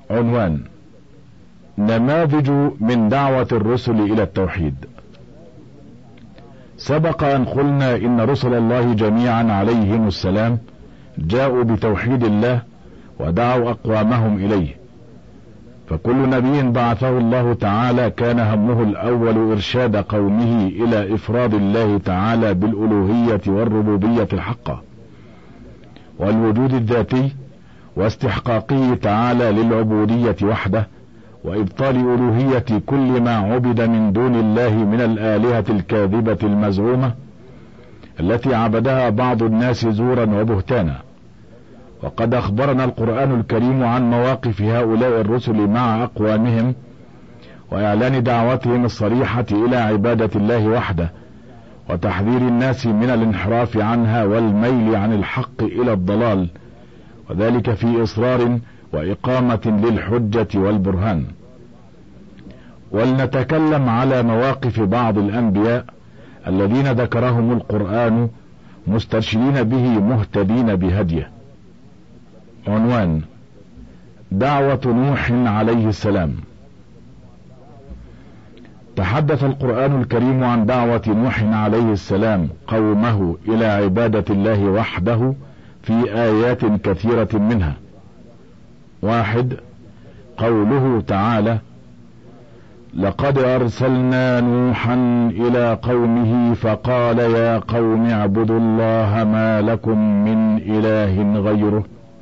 عنوان: نماذج من دعوة الرسل إلى التوحيد. سبق أن قلنا إن رسل الله جميعا عليهم السلام جاءوا بتوحيد الله ودعوا أقوامهم إليه، فكل نبي بعثه الله تعالى كان همه الأول إرشاد قومه إلى إفراد الله تعالى بالألوهية والربوبية الحقة والوجود الذاتي، واستحقاقه تعالى للعبودية وحده، وإبطال ألوهية كل ما عبد من دون الله من الآلهة الكاذبة المزعومة التي عبدها بعض الناس زورا وبهتانا. وقد أخبرنا القرآن الكريم عن مواقف هؤلاء الرسل مع أقوامهم، وإعلان دعوتهم الصريحة إلى عبادة الله وحده، وتحذير الناس من الانحراف عنها والميل عن الحق إلى الضلال، وذلك في إصرار وإقامة للحجة والبرهان. ولنتكلم على مواقف بعض الأنبياء الذين ذكرهم القرآن مسترشدين به مهتدين بهديه. عنوان: دعوة نوح عليه السلام. تحدث القرآن الكريم عن دعوة نوح عليه السلام قومه إلى عبادة الله وحده في آيات كثيرة منها. 1. قوله تعالى: لقد أرسلنا نوحا إلى قومه فقال يا قوم اعبدوا الله ما لكم من إله غيره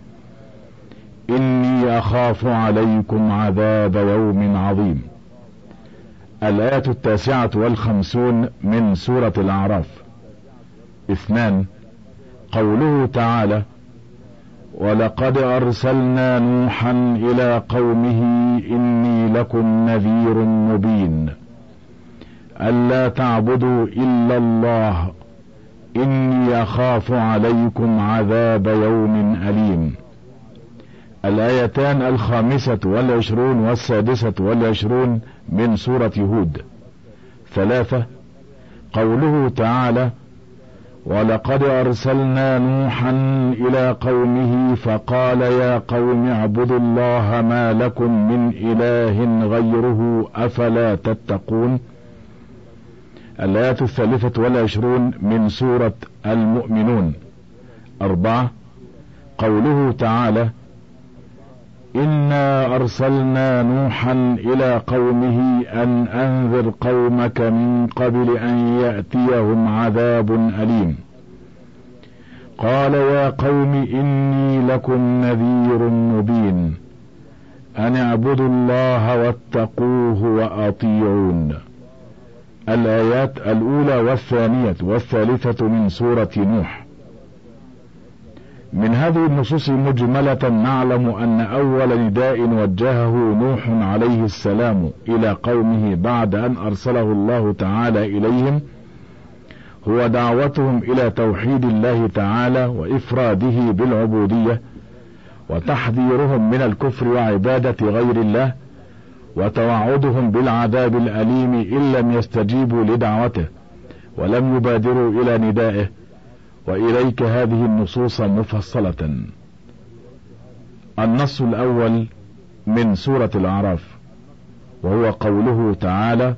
إني أخاف عليكم عذاب يوم عظيم. الآية 59 من سورة الأعراف. 2. قوله تعالى: ولقد أرسلنا نوحا إلى قومه إني لكم نذير مبين ألا تعبدوا إلا الله إني أخاف عليكم عذاب يوم أليم. الآيتان 25 و26 من سورة هود. 3. قوله تعالى: ولقد أرسلنا نوحا إلى قومه فقال يا قوم اعبدوا الله ما لكم من إله غيره أفلا تتقون. الآية 23 من سورة المؤمنون. 4. قوله تعالى: إنا أرسلنا نوحا إلى قومه أن أنذر قومك من قبل أن يأتيهم عذاب أليم قال يا قوم إني لكم نذير مبين أن اعبدوا الله واتقوه وأطيعون. الآيات 1 و2 و3 من سورة نوح. من هذه النصوص مجملة نعلم أن أول نداء وجهه نوح عليه السلام إلى قومه بعد أن أرسله الله تعالى إليهم هو دعوتهم إلى توحيد الله تعالى وإفراده بالعبودية، وتحذيرهم من الكفر وعبادة غير الله، وتوعدهم بالعذاب الأليم إن لم يستجيبوا لدعوته ولم يبادروا إلى ندائه. وإليك هذه النصوص مفصلة. النص الأول من سورة الأعراف، وهو قوله تعالى: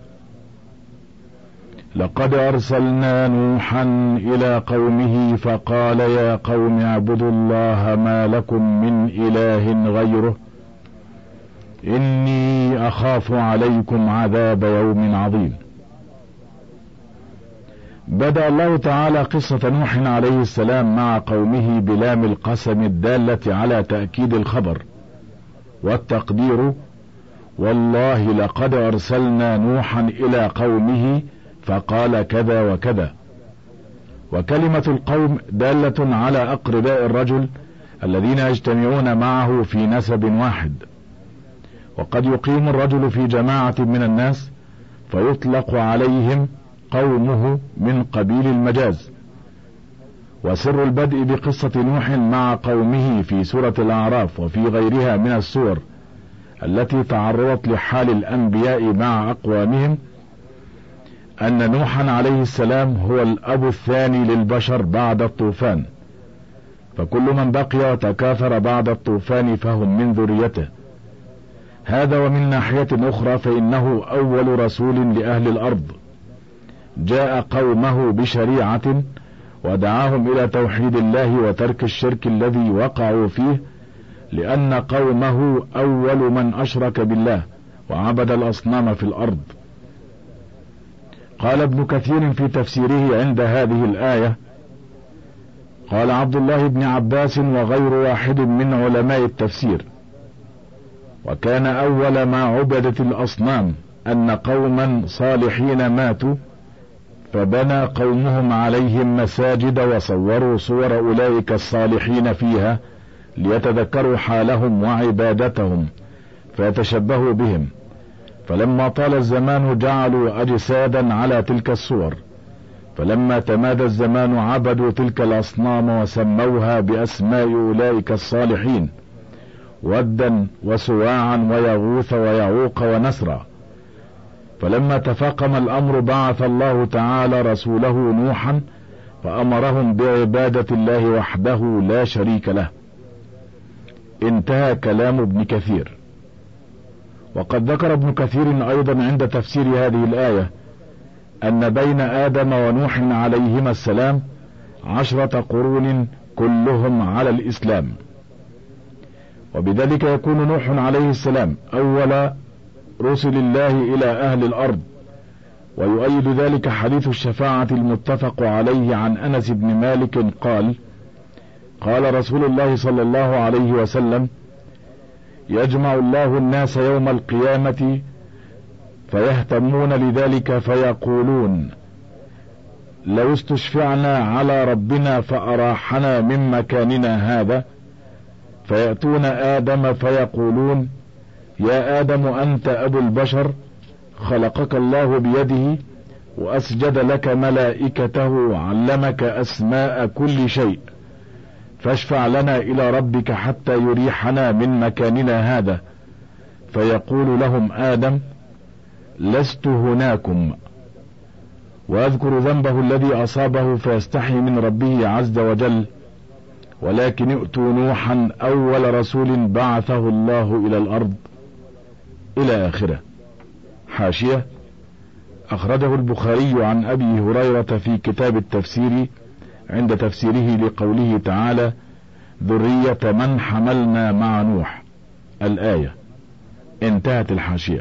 لقد أرسلنا نوحا إلى قومه فقال يا قوم اعبدوا الله ما لكم من إله غيره إني أخاف عليكم عذاب يوم عظيم. بدأ الله تعالى قصة نوح عليه السلام مع قومه بلام القسم الدالة على تأكيد الخبر، والتقدير: والله لقد أرسلنا نوحا إلى قومه فقال كذا وكذا. وكلمة القوم دالة على أقرباء الرجل الذين يجتمعون معه في نسب واحد. وقد يقيم الرجل في جماعة من الناس فيطلق عليهم قومه من قبيل المجاز. وسر البدء بقصة نوح مع قومه في سورة الأعراف وفي غيرها من السور التي تعرضت لحال الأنبياء مع أقوامهم أن نوحا عليه السلام هو الأب الثاني للبشر بعد الطوفان، فكل من بقي وتكاثر بعد الطوفان فهم من ذريته، هذا. ومن ناحية أخرى فإنه أول رسول لأهل الأرض جاء قومه بشريعة ودعاهم إلى توحيد الله وترك الشرك الذي وقعوا فيه، لأن قومه أول من أشرك بالله وعبد الأصنام في الأرض. قال ابن كثير في تفسيره عند هذه الآية: قال عبد الله بن عباس وغير واحد من علماء التفسير: وكان أول ما عبدت الأصنام أن قوما صالحين ماتوا فبنى قومهم عليهم مساجد وصوروا صور أولئك الصالحين فيها ليتذكروا حالهم وعبادتهم فيتشبهوا بهم، فلما طال الزمان جعلوا أجسادا على تلك الصور، فلما تمادى الزمان عبدوا تلك الأصنام وسموها بأسماء أولئك الصالحين: ودا وسواعا ويغوث ويعوق ونسرا. فلما تفاقم الأمر بعث الله تعالى رسوله نوحا فأمرهم بعبادة الله وحده لا شريك له. انتهى كلام ابن كثير. وقد ذكر ابن كثير أيضا عند تفسير هذه الآية أن بين آدم ونوح عليهما السلام 10 قرون كلهم على الإسلام، وبذلك يكون نوح عليه السلام أول رسل الله إلى أهل الأرض. ويؤيد ذلك حديث الشفاعة المتفق عليه عن أنس بن مالك قال: قال رسول الله صلى الله عليه وسلم: يجمع الله الناس يوم القيامة فيهتمون لذلك فيقولون: لو استشفعنا على ربنا فأراحنا من مكاننا هذا، فيأتون آدم فيقولون: يا آدم أنت أبو البشر، خلقك الله بيده وأسجد لك ملائكته وعلمك أسماء كل شيء، فاشفع لنا إلى ربك حتى يريحنا من مكاننا هذا. فيقول لهم آدم: لست هناكم، ويذكر ذنبه الذي أصابه فيستحي من ربه عز وجل: ولكن ائتوا نوحا أول رسول بعثه الله إلى الأرض، إلى آخره. حاشية: أخرجه البخاري عن أبي هريرة في كتاب التفسير عند تفسيره لقوله تعالى: ذرية من حملنا مع نوح، الآية. انتهت الحاشية.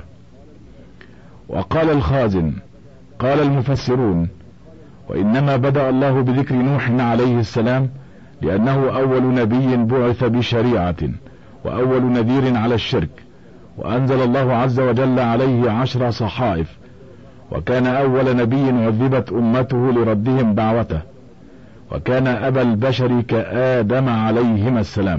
وقال الخازن: قال المفسرون: وإنما بدأ الله بذكر نوح عليه السلام لأنه أول نبي بعث بشريعة وأول نذير على الشرك، وأنزل الله عز وجل عليه 10 صحائف، وكان أول نبي عذبت أمته لردهم دعوته، وكان أبا البشر كآدم عليهما السلام.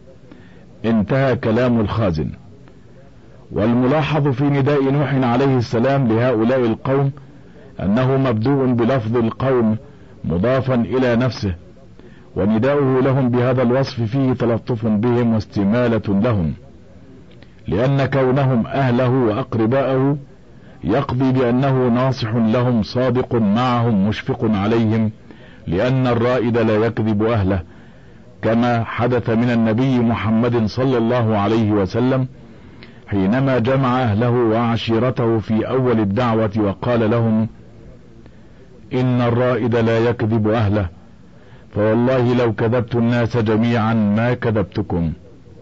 انتهى كلام الخازن. والملاحظ في نداء نوح عليه السلام لهؤلاء القوم أنه مبدوء بلفظ القوم مضافا إلى نفسه، ونداؤه لهم بهذا الوصف فيه تلطف بهم واستمالة لهم، لأن كونهم أهله وأقرباءه يقضي بأنه ناصح لهم صادق معهم مشفق عليهم، لأن الرائد لا يكذب أهله، كما حدث من النبي محمد صلى الله عليه وسلم حينما جمع أهله وعشيرته في أول الدعوة وقال لهم: إن الرائد لا يكذب أهله، فوالله لو كذبت الناس جميعا ما كذبتكم.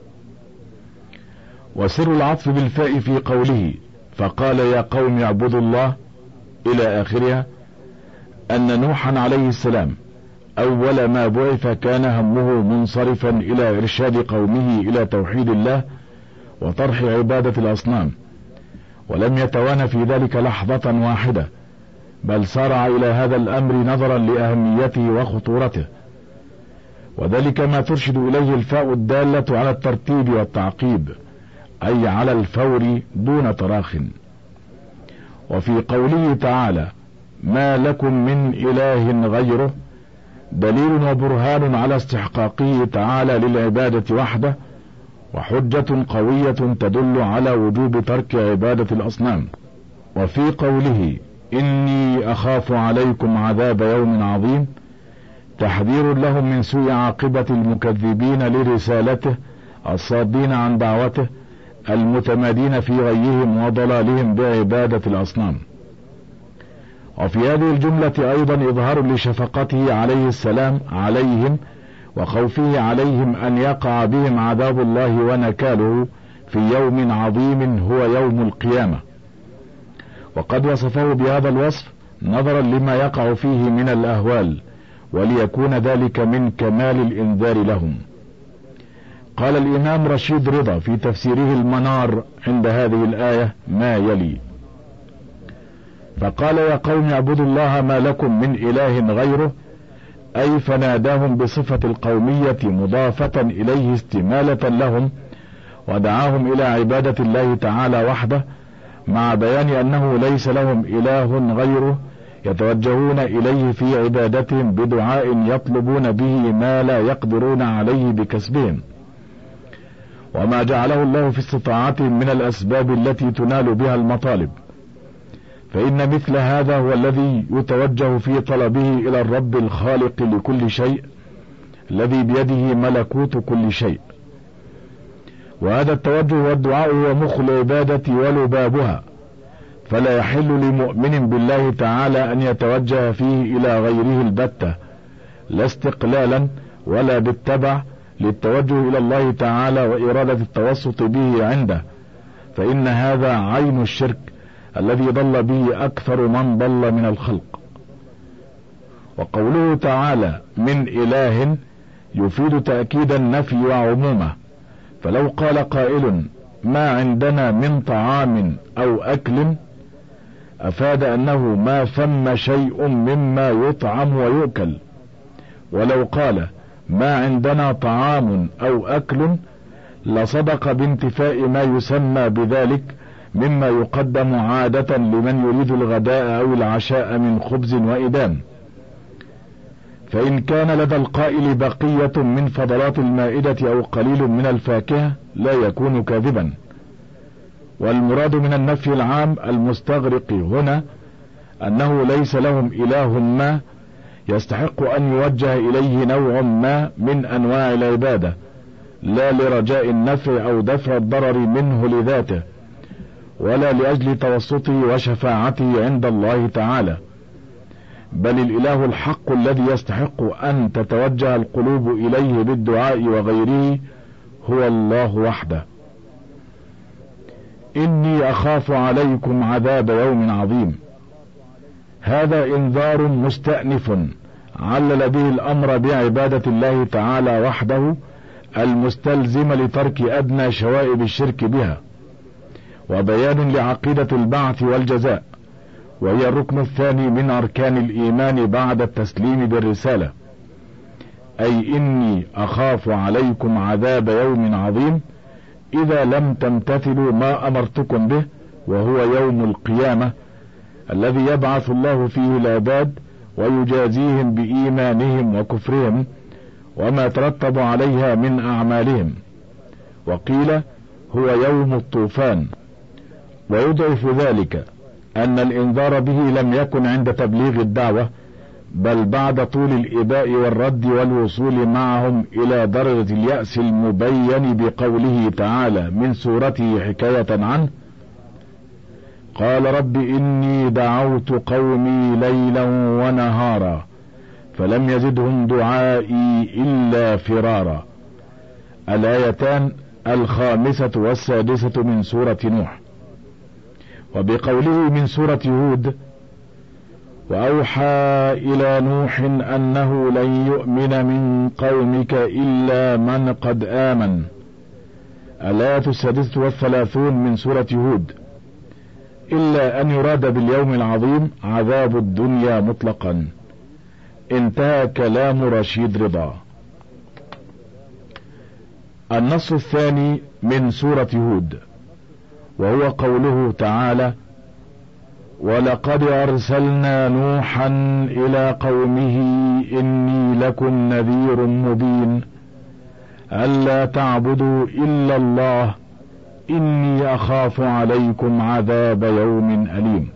وسر العطف بالفاء في قوله فقال يا قوم اعبدوا الله إلى آخرها أن نوحا عليه السلام أول ما بعث كان همه منصرفا إلى إرشاد قومه إلى توحيد الله وطرح عبادة الأصنام، ولم يتوانى في ذلك لحظة واحدة، بل سارع إلى هذا الأمر نظرا لأهميته وخطورته، وذلك ما ترشد إليه الفاء الدالة على الترتيب والتعقيب، أي على الفور دون تراخ. وفي قوله تعالى ما لكم من إله غيره دليل وبرهان على استحقاقه تعالى للعبادة وحده، وحجة قوية تدل على وجوب ترك عبادة الأصنام. وفي قوله إني أخاف عليكم عذاب يوم عظيم تحذير لهم من سوء عاقبة المكذبين لرسالته الصادين عن دعوته المتمادين في غيهم وضلالهم بعبادة الأصنام. وفي هذه الجملة أيضا إظهار لشفقته عليه السلام عليهم وخوفه عليهم أن يقع بهم عذاب الله ونكاله في يوم عظيم هو يوم القيامة، وقد وصفه بهذا الوصف نظرا لما يقع فيه من الأهوال، وليكون ذلك من كمال الإنذار لهم. قال الإمام رشيد رضا في تفسيره المنار عند هذه الآية ما يلي: فقال يا قوم اعبدوا الله ما لكم من إله غيره، أي فناداهم بصفة القومية مضافة إليه استمالة لهم، ودعاهم إلى عبادة الله تعالى وحده، مع بيان أنه ليس لهم إله غيره يتوجهون إليه في عبادتهم بدعاء يطلبون به ما لا يقدرون عليه بكسبهم، وما جعله الله في استطاعتهم من الأسباب التي تنال بها المطالب، فإن مثل هذا هو الذي يتوجه في طلبه إلى الرب الخالق لكل شيء الذي بيده ملكوت كل شيء. وهذا التوجه والدعاء هو مخ العبادة ولبابها، فلا يحل لمؤمن بالله تعالى أن يتوجه فيه إلى غيره البتة، لا استقلالا ولا بالتبع للتوجه إلى الله تعالى وإرادة التوسط به عنده، فإن هذا عين الشرك الذي ضل به أكثر من ضل من الخلق. وقوله تعالى من إله يفيد تأكيد النفي وعمومه، فلو قال قائل ما عندنا من طعام أو أكل أفاد أنه ما ثم شيء مما يطعم ويؤكل، ولو قال ما عندنا طعام أو أكل لصدق بانتفاء ما يسمى بذلك مما يقدم عادة لمن يريد الغداء أو العشاء من خبز وإدام. فإن كان لدى القائل بقية من فضلات المائدة أو قليل من الفاكهة لا يكون كاذبا. والمراد من النفي العام المستغرق هنا أنه ليس لهم إله ما يستحق أن يوجه إليه نوع ما من أنواع العبادة، لا لرجاء النفع أو دفع الضرر منه لذاته، ولا لأجل توسطه وشفاعته عند الله تعالى، بل الإله الحق الذي يستحق أن تتوجه القلوب إليه بالدعاء وغيره هو الله وحده. إني أخاف عليكم عذاب يوم عظيم، هذا إنذار مستأنف علل به الأمر بعبادة الله تعالى وحده المستلزم لترك أدنى شوائب الشرك بها، وبيان لعقيدة البعث والجزاء، وهي الركن الثاني من أركان الإيمان بعد التسليم بالرسالة. أي إني أخاف عليكم عذاب يوم عظيم إذا لم تمتثلوا ما أمرتكم به، وهو يوم القيامة الذي يبعث الله فيه العباد ويجازيهم بإيمانهم وكفرهم وما ترتب عليها من أعمالهم. وقيل هو يوم الطوفان. ويضعف ذلك أن الإنذار به لم يكن عند تبليغ الدعوة، بل بعد طول الإباء والرد والوصول معهم إلى درجة اليأس المبين بقوله تعالى من سورته حكاية عنه: قال رب إني دعوت قومي ليلا ونهارا فلم يزدهم دعائي إلا فرارا. الآيتان 5 و6 من سورة نوح. وبقوله من سورة هود: وأوحى إلى نوح أنه لن يؤمن من قومك إلا من قد آمن. الآية 36 من سورة هود. إلا أن يراد باليوم العظيم عذاب الدنيا مطلقا. انتهى كلام رشيد رضا. النص الثاني من سورة هود، وهو قوله تعالى: ولقد أرسلنا نوحا إلى قومه إني لكم نذير مبين ألا تعبدوا إلا الله إني أخاف عليكم عذاب يوم أليم.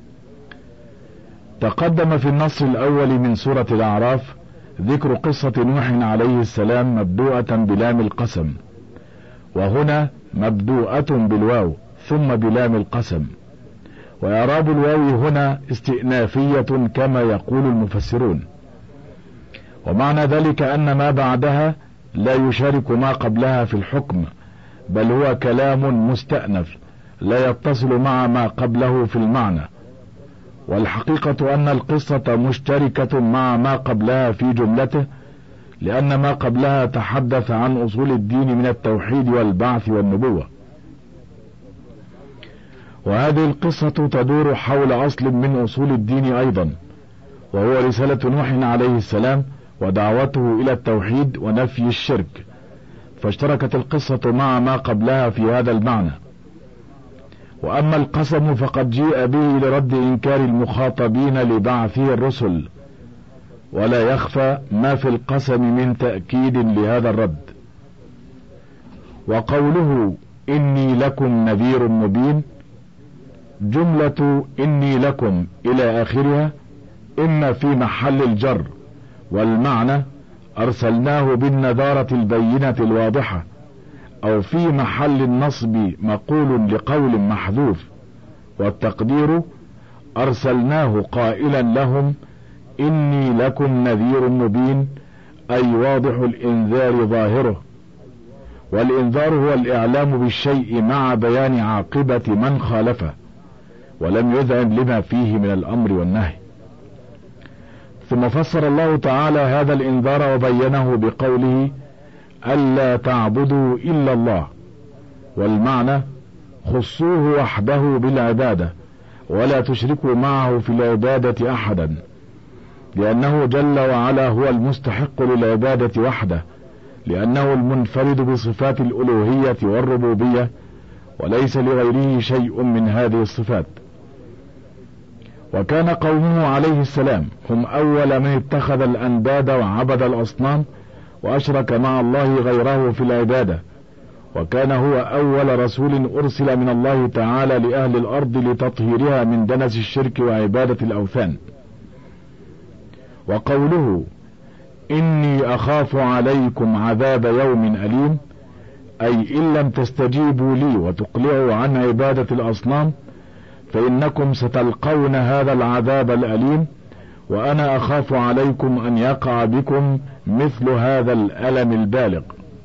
تقدم في النص الأول من سورة الأعراف ذكر قصة نوح عليه السلام مبدوءة بلام القسم، وهنا مبدوءة بالواو ثم بلام القسم. وإعراب الواو هنا استئنافية كما يقول المفسرون، ومعنى ذلك أن ما بعدها لا يشارك ما قبلها في الحكم، بل هو كلام مستأنف لا يتصل مع ما قبله في المعنى. والحقيقة أن القصة مشتركة مع ما قبلها في جملته، لأن ما قبلها تحدث عن أصول الدين من التوحيد والبعث والنبوة، وهذه القصة تدور حول أصل من أصول الدين أيضا، وهو رسالة نوح عليه السلام ودعوته إلى التوحيد ونفي الشرك، فاشتركت القصة مع ما قبلها في هذا المعنى. وأما القسم فقد جيء به لرد إنكار المخاطبين لبعثه الرسل، ولا يخفى ما في القسم من تأكيد لهذا الرد. وقوله إني لكم نذير مبين، جملة إني لكم إلى آخرها إما في محل الجر، والمعنى أرسلناه بالنذارة البينة الواضحة، أو في محل النصب مقول لقول محذوف، والتقدير أرسلناه قائلا لهم إني لكم نذير مبين، أي واضح الإنذار ظاهره. والإنذار هو الإعلام بالشيء مع بيان عاقبة من خالفه، ولم يذعن لما فيه من الأمر والنهي. ثم فسر الله تعالى هذا الإنذار وبينه بقوله ألا تعبدوا إلا الله، والمعنى خصوه وحده بالعبادة ولا تشركوا معه في العبادة أحدا، لأنه جل وعلا هو المستحق للعبادة وحده، لأنه المنفرد بصفات الألوهية والربوبية، وليس لغيره شيء من هذه الصفات. وكان قومه عليه السلام هم أول من اتخذ الأنداد وعبد الأصنام وأشرك مع الله غيره في العبادة، وكان هو أول رسول أرسل من الله تعالى لأهل الأرض لتطهيرها من دنس الشرك وعبادة الأوثان. وقوله إني أخاف عليكم عذاب يوم أليم، أي إن لم تستجيبوا لي وتقلعوا عن عبادة الأصنام فإنكم ستلقون هذا العذاب الأليم، وأنا أخاف عليكم أن يقع بكم مثل هذا الألم البالغ.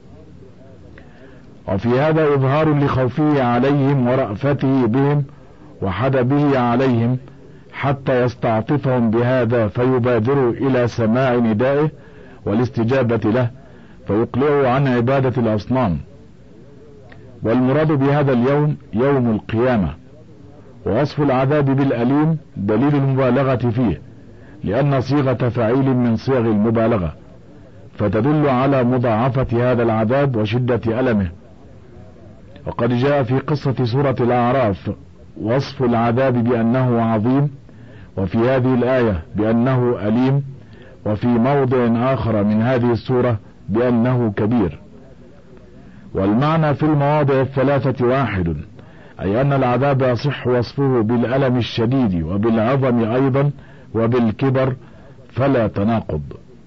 وفي هذا إظهار لخوفه عليهم ورأفته بهم وحدبه عليهم حتى يستعطفهم بهذا فيبادروا إلى سماع ندائه والاستجابة له فيقلعوا عن عبادة الأصنام. والمراد بهذا اليوم يوم القيامة. ووصف العذاب بالأليم دليل المبالغة فيه، لأن صيغة فعيل من صيغ المبالغة، فتدل على مضاعفة هذا العذاب وشدة ألمه. وقد جاء في قصة سورة الأعراف وصف العذاب بأنه عظيم، وفي هذه الآية بأنه أليم، وفي موضع آخر من هذه السورة بأنه كبير. والمعنى في المواضع الثلاثة واحد، أي أن العذاب يصح وصفه بالألم الشديد وبالعظم أيضا وبالكبر، فلا تناقض.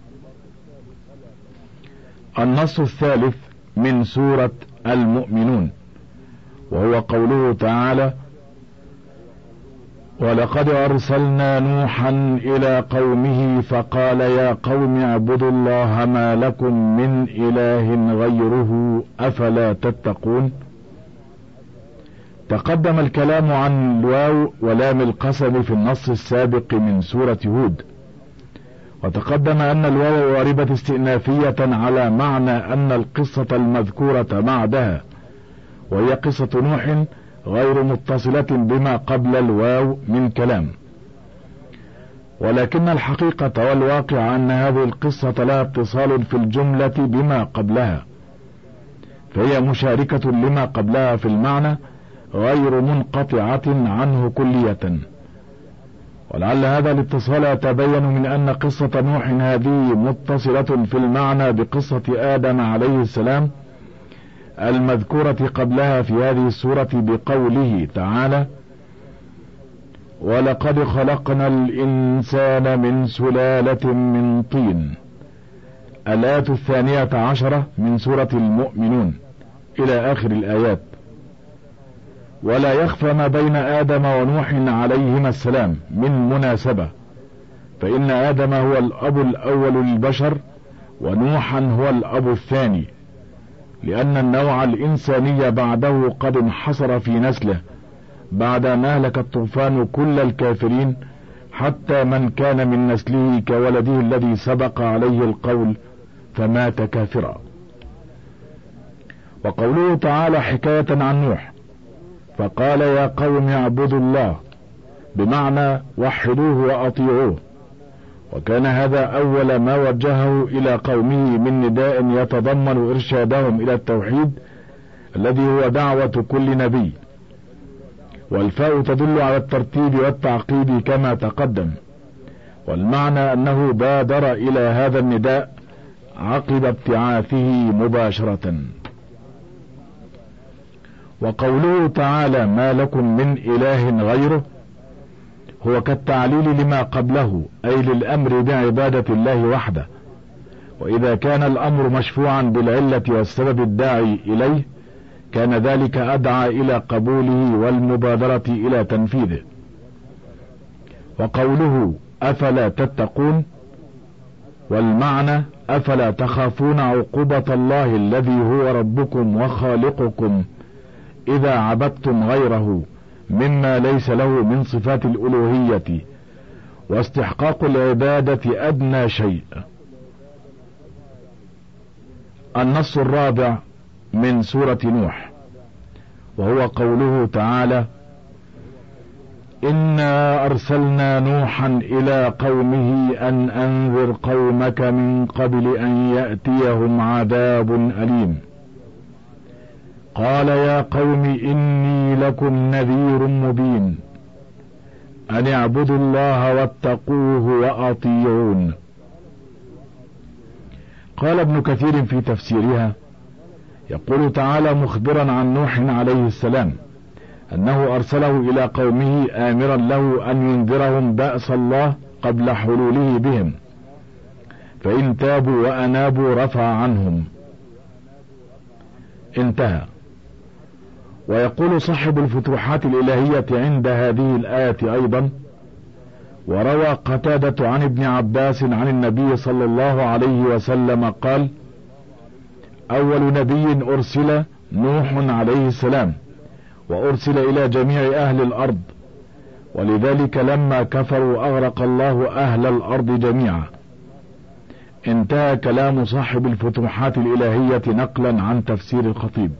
النص الثالث من سورة المؤمنون، وهو قوله تعالى ولقد أرسلنا نوحا إلى قومه فقال يا قوم اعبدوا الله ما لكم من إله غيره أفلا تتقون. تقدم الكلام عن الواو ولام القسم في النص السابق من سورة هود، وتقدم أن الواو واردة استئنافية على معنى أن القصة المذكورة بعدها وهي قصة نوح غير متصلة بما قبل الواو من كلام، ولكن الحقيقة والواقع أن هذه القصة لها اتصال في الجملة بما قبلها، فهي مشاركة لما قبلها في المعنى غير منقطعة عنه كلية. ولعل هذا الاتصال يتبين من أن قصة نوح هذه متصلة في المعنى بقصة آدم عليه السلام المذكورة قبلها في هذه السورة بقوله تعالى ولقد خلقنا الإنسان من سلالة من طين، الآية 12 من سورة المؤمنون إلى آخر الآيات. ولا يخفى ما بين آدم ونوح عليهما السلام من مناسبة، فإن آدم هو الأب الأول للبشر ونوحا هو الأب الثاني، لأن النوع الإنساني بعده قد انحصر في نسله بعد أن أهلك الطوفان كل الكافرين، حتى من كان من نسله كولده الذي سبق عليه القول فمات كافرا. وقوله تعالى حكاية عن نوح فقال يا قوم اعبدوا الله، بمعنى وحدوه وأطيعوه، وكان هذا أول ما وجهه إلى قومه من نداء يتضمن إرشادهم إلى التوحيد الذي هو دعوة كل نبي، والفاء تدل على الترتيب والتعقيب كما تقدم، والمعنى أنه بادر إلى هذا النداء عقب ابتعاثه مباشرة. وقوله تعالى ما لكم من إله غيره هو كالتعليل لما قبله، أي للأمر بعبادة الله وحده، وإذا كان الأمر مشفوعا بالعلة والسبب الداعي إليه كان ذلك أدعى إلى قبوله والمبادرة إلى تنفيذه. وقوله أفلا تتقون، والمعنى أفلا تخافون عقوبة الله الذي هو ربكم وخالقكم إذا عبدتم غيره مما ليس له من صفات الألوهية واستحقاق العبادة أدنى شيء. النص الرابع من سورة نوح وهو قوله تعالى إنا أرسلنا نوحا إلى قومه أن أنذر قومك من قبل أن يأتيهم عذاب أليم. قال يا قوم إني لكم نذير مبين أن اعبدوا الله واتقوه وأطيعون. قال ابن كثير في تفسيرها يقول تعالى مخبرا عن نوح عليه السلام أنه أرسله إلى قومه آمرا له أن ينذرهم بأس الله قبل حلوله بهم، فإن تابوا وأنابوا رفع عنهم. انتهى. ويقول صاحب الفتوحات الإلهية عند هذه الآية أيضا وروى قتادة عن ابن عباس عن النبي صلى الله عليه وسلم قال أول نبي أرسل نوح عليه السلام، وأرسل إلى جميع أهل الأرض، ولذلك لما كفروا أغرق الله أهل الأرض جميعا. انتهى كلام صاحب الفتوحات الإلهية نقلا عن تفسير الخطيب.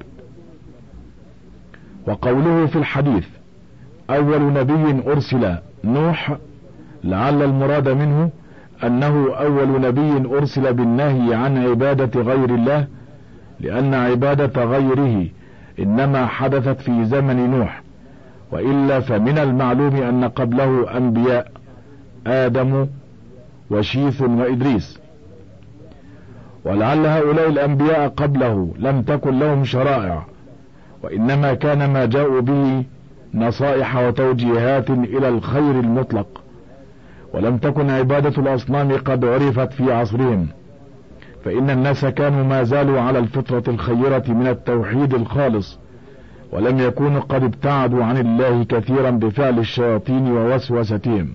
وقوله في الحديث أول نبي أرسل نوح لعل المراد منه أنه أول نبي أرسل بالنهي عن عبادة غير الله، لأن عبادة غيره إنما حدثت في زمن نوح، وإلا فمن المعلوم أن قبله أنبياء آدم وشيث وإدريس، ولعل هؤلاء الأنبياء قبله لم تكن لهم شرائع، وإنما كان ما جاءوا به نصائح وتوجيهات إلى الخير المطلق، ولم تكن عبادة الأصنام قد عرفت في عصرهم، فإن الناس كانوا ما زالوا على الفطرة الخيرة من التوحيد الخالص، ولم يكونوا قد ابتعدوا عن الله كثيرا بفعل الشياطين ووسوستهم.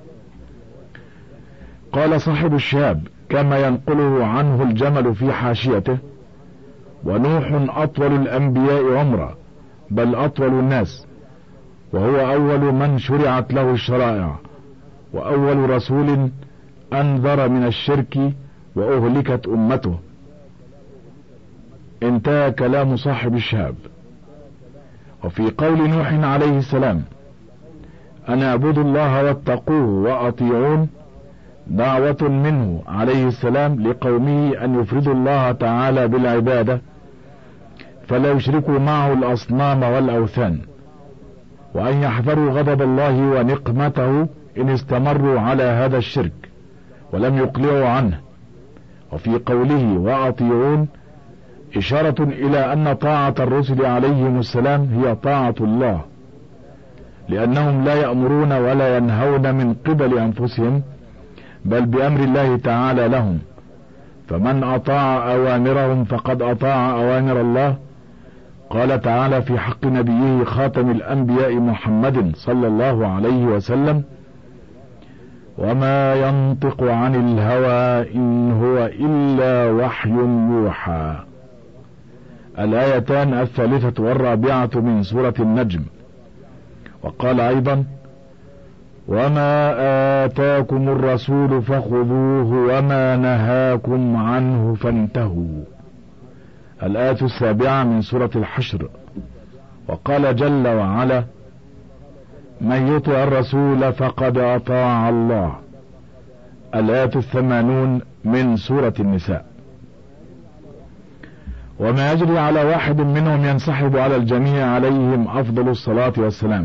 قال صاحب الشهاب كما ينقله عنه الجمل في حاشيته ونوح أطول الأنبياء عمرا بل أطول الناس، وهو أول من شرعت له الشرائع، وأول رسول أنذر من الشرك وأهلكت أمته. انتهى كلام صاحب الشهاب. وفي قول نوح عليه السلام أن اعبدوا الله واتقوه وأطيعون دعوة منه عليه السلام لقومه أن يفردوا الله تعالى بالعبادة فلا يشركوا معه الأصنام والأوثان، وأن يحذروا غضب الله ونقمته إن استمروا على هذا الشرك ولم يقلعوا عنه. وفي قوله وأطيعون إشارة إلى أن طاعة الرسل عليهم السلام هي طاعة الله، لأنهم لا يأمرون ولا ينهون من قبل أنفسهم بل بأمر الله تعالى لهم، فمن أطاع أوامرهم فقد أطاع أوامر الله، قال تعالى في حق نبيه خاتم الأنبياء محمد صلى الله عليه وسلم: وما ينطق عن الهوى إن هو إلا وحي يوحى. الآيتان الثالثة والرابعة من سورة النجم. وقال أيضا: وما آتاكم الرسول فخذوه وما نهاكم عنه فانتهوا. الآية السابعة من سورة الحشر. وقال جل وعلا: من يطع الرسول فقد أطاع الله. الآية 80 من سورة النساء. وما يجري على واحد منهم ينسحب على الجميع عليهم أفضل الصلاة والسلام.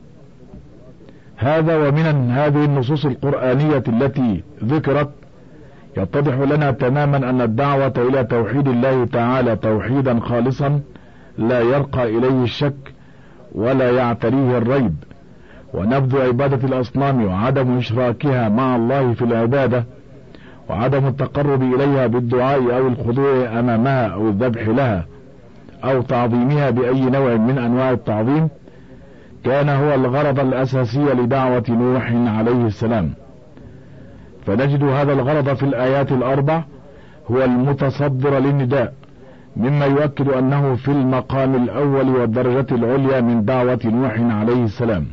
هذا ومن هذه النصوص القرآنية التي ذكرت يتضح لنا تماما أن الدعوة إلى توحيد الله تعالى توحيدا خالصا لا يرقى إليه الشك ولا يعتريه الريب، ونبذ عبادة الأصنام وعدم إشراكها مع الله في العبادة، وعدم التقرب إليها بالدعاء أو الخضوع أمامها أو الذبح لها أو تعظيمها بأي نوع من أنواع التعظيم، كان هو الغرض الأساسي لدعوة نوح عليه السلام. فنجد هذا الغرض في الآيات الأربع هو المتصدر للنداء، مما يؤكد أنه في المقام الأول والدرجة العليا من دعوة نوح عليه السلام.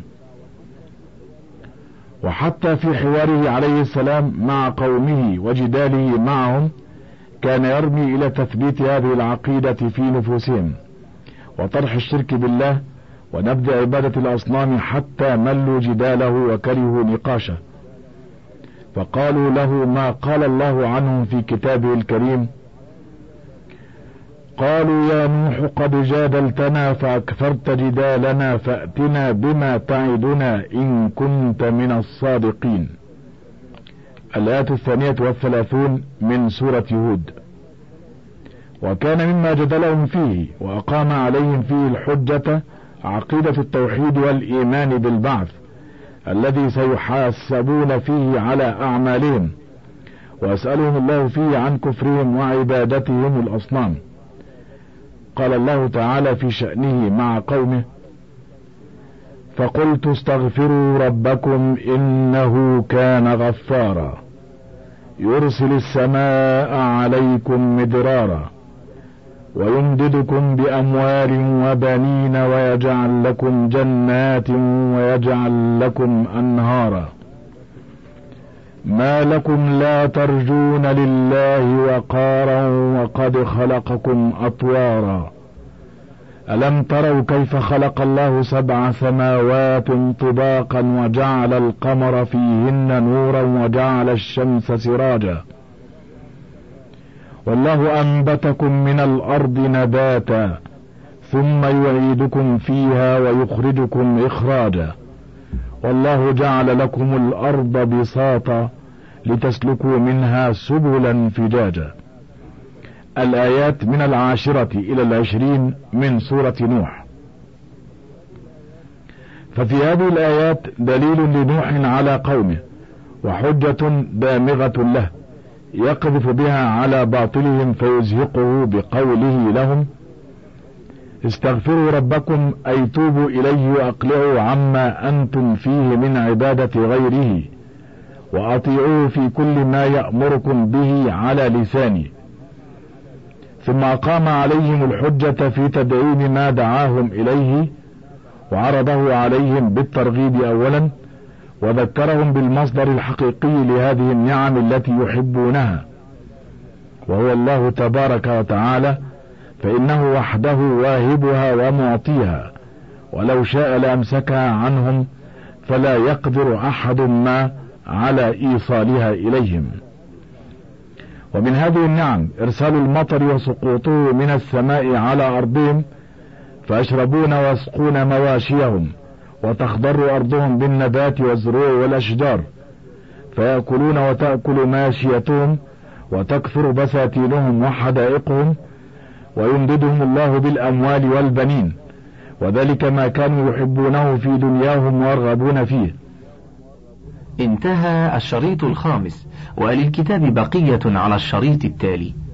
وحتى في حواره عليه السلام مع قومه وجداله معهم كان يرمي إلى تثبيت هذه العقيدة في نفوسهم وطرح الشرك بالله ونبذ عبادة الأصنام حتى ملوا جداله وكرهوا نقاشه، فقالوا له ما قال الله عنهم في كتابه الكريم: قالوا يا نوح قد جادلتنا فأكثرت جدالنا فأتنا بما تعدنا إن كنت من الصادقين. الآية 32 من سورة هود. وكان مما جدلهم فيه وأقام عليهم فيه الحجة عقيدة التوحيد والإيمان بالبعث الذي سيحاسبون فيه على أعمالهم، ويسألهم الله فيه عن كفرهم وعبادتهم الأصنام. قال الله تعالى في شأنه مع قومه: فقلت استغفروا ربكم إنه كان غفارا يرسل السماء عليكم مدرارا ويمددكم بأموال وبنين ويجعل لكم جنات ويجعل لكم أنهارا ما لكم لا ترجون لله وقارا وقد خلقكم أطوارا ألم تروا كيف خلق الله 7 سماوات طباقا وجعل القمر فيهن نورا وجعل الشمس سراجا والله أنبتكم من الأرض نباتا ثم يعيدكم فيها ويخرجكم إخراجا والله جعل لكم الأرض بساطا لتسلكوا منها سبلا فجاجا. الآيات من 10 إلى 20 من سورة نوح. ففي هذه الآيات دليل لنوح على قومه وحجة دامغة له يقذف بها على باطلهم فيزهقه بقوله لهم: استغفروا ربكم أي توبوا إليه وأقلعوا عما أنتم فيه من عبادة غيره وأطيعوه في كل ما يأمركم به على لسانه. ثم أقام عليهم الحجة في تدعيم ما دعاهم إليه وعرضه عليهم بالترغيب أولا، وذكرهم بالمصدر الحقيقي لهذه النعم التي يحبونها وهو الله تبارك وتعالى، فإنه وحده واهبها ومعطيها، ولو شاء لأمسكها عنهم فلا يقدر أحد ما على إيصالها إليهم. ومن هذه النعم إرسال المطر وسقوطه من السماء على أرضهم فيشربون ويسقون مواشيهم وتخضر أرضهم بالنبات والزروع والأشجار فيأكلون وتأكل ماشيتهم وتكثر بساتينهم وحدائقهم ويمددهم الله بالأموال والبنين، وذلك ما كانوا يحبونه في دنياهم ويرغبون فيه. انتهى الشريط الخامس، وللكتاب بقية على الشريط التالي.